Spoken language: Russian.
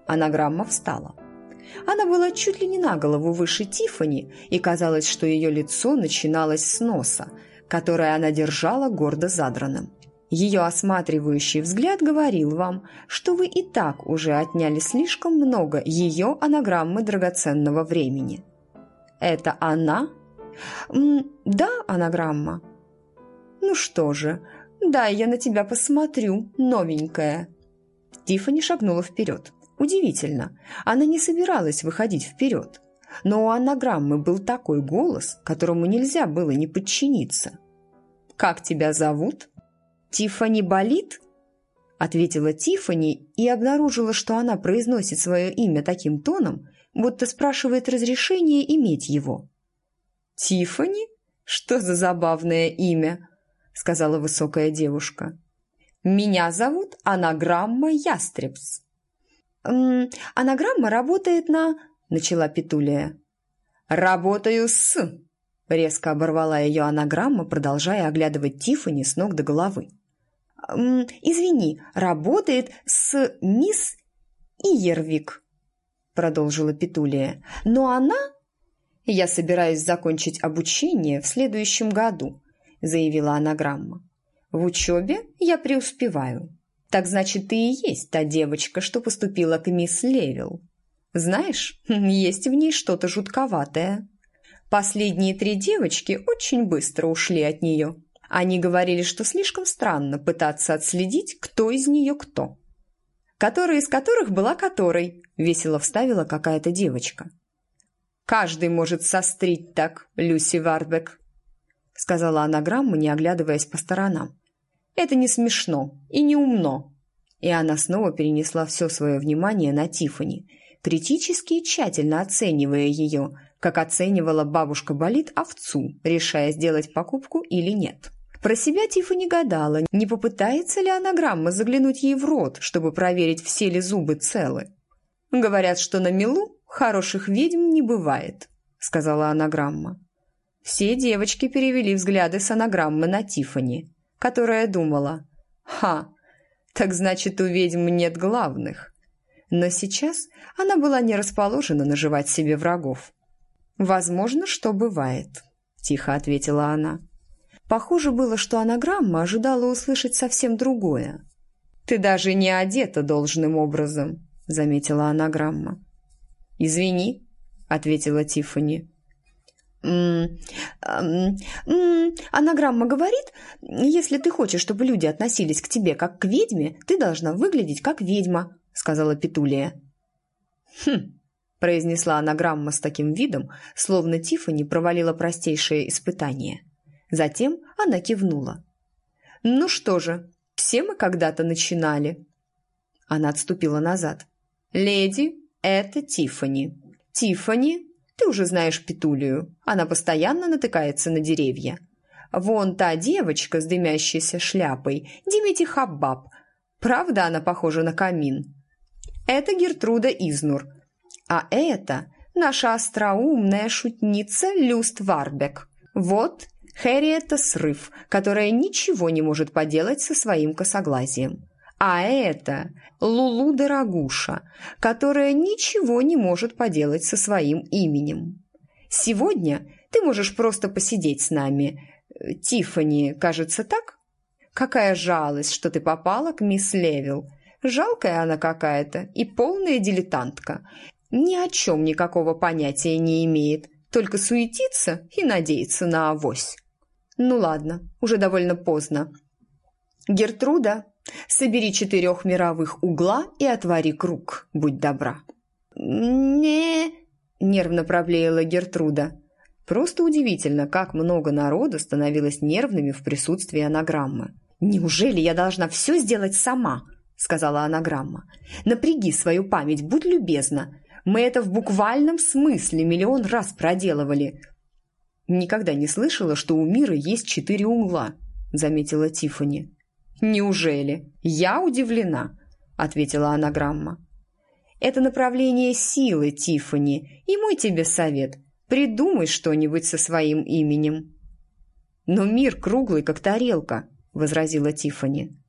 Анаграмма встала. Она была чуть ли не на голову выше Тиффани, и казалось, что ее лицо начиналось с носа, которое она держала гордо задранным. Ее осматривающий взгляд говорил вам, что вы и так уже отняли слишком много ее анаграммы драгоценного времени. «Это она?» «Да, анаграмма». «Ну что же, дай я на тебя посмотрю, новенькая». Тиффани шагнула вперед. Удивительно, она не собиралась выходить вперед. Но у анаграммы был такой голос, которому нельзя было не подчиниться. «Как тебя зовут?» «Тиффани болит?» – ответила Тиффани и обнаружила, что она произносит свое имя таким тоном, будто спрашивает разрешения иметь его. «Тиффани? Что за забавное имя?» – сказала высокая девушка. «Меня зовут Анаграмма Ястребс». «Анаграмма работает на...» – начала Петулия. «Работаю с...» – резко оборвала ее анаграмма, продолжая оглядывать Тиффани с ног до головы. «Извини, работает с мисс Иервик», – продолжила Петулия. «Но она...» «Я собираюсь закончить обучение в следующем году», – заявила анаграмма. «В учебе я преуспеваю. Так значит, ты и есть та девочка, что поступила к мисс Левил. Знаешь, есть в ней что-то жутковатое. Последние 3 девочки очень быстро ушли от нее. Они говорили, что слишком странно пытаться отследить, кто из нее кто. «Которая из которых была которой», – весело вставила какая-то девочка. «Каждый может сострить так, Люси Варбек», – сказала анаграмма, не оглядываясь по сторонам. «Это не смешно и не умно». И она снова перенесла все свое внимание на Тиффани, критически и тщательно оценивая ее, как оценивала бабушка болит овцу, решая, сделать покупку или нет. Про себя Тиффани гадала, не попытается ли анаграмма заглянуть ей в рот, чтобы проверить, все ли зубы целы. «Говорят, что на мелу хороших ведьм не бывает», — сказала анаграмма. Все девочки перевели взгляды с анаграммы на Тиффани, которая думала: «Ха, так значит, у ведьм нет главных». Но сейчас она была не расположена наживать себе врагов. «Возможно, что бывает», – тихо ответила она. Похоже было, что анаграмма ожидала услышать совсем другое. «Ты даже не одета должным образом», – заметила анаграмма. «Извини», – ответила Тиффани. «Анаграмма говорит, если ты хочешь, чтобы люди относились к тебе как к ведьме, ты должна выглядеть как ведьма», – сказала Петулия. «Хм», – произнесла анаграмма с таким видом, словно Тиффани провалила простейшее испытание. Затем она кивнула. «Ну что же, все мы когда-то начинали». Она отступила назад. «Леди, это Тиффани. Тиффани, ты уже знаешь Петулию. Она постоянно натыкается на деревья. Вон та девочка с дымящейся шляпой, Димити Хаббаб. Правда, она похожа на камин? Это Гертруда Изнур. А это наша остроумная шутница Люст Варбек. Вот Хэрриетта Срыв, которая ничего не может поделать со своим косоглазием. А это Лулу Дорогуша, которая ничего не может поделать со своим именем. Сегодня ты можешь просто посидеть с нами. Тиффани, кажется, так? Какая жалость, что ты попала к мисс Левил. Жалкая она какая-то и полная дилетантка. Ни о чем никакого понятия не имеет, только суетится и надеется на авось. Ну ладно, уже довольно поздно. Гертруда, собери 4 мировых угла и отвори круг, будь добра». Нервно проблеяла Гертруда. Просто удивительно, как много народу становилось нервными в присутствии анаграммы. «Неужели я должна все сделать сама?» – сказала анаграмма. «Напряги свою память, будь любезна. Мы это в буквальном смысле миллион раз проделывали». «Никогда не слышала, что у мира есть 4 угла», – заметила Тиффани. «Неужели? Я удивлена», – ответила анаграмма. «Это направление силы, Тиффани, и мой тебе совет – придумай что-нибудь со своим именем». «Но мир круглый, как тарелка», – возразила Тиффани.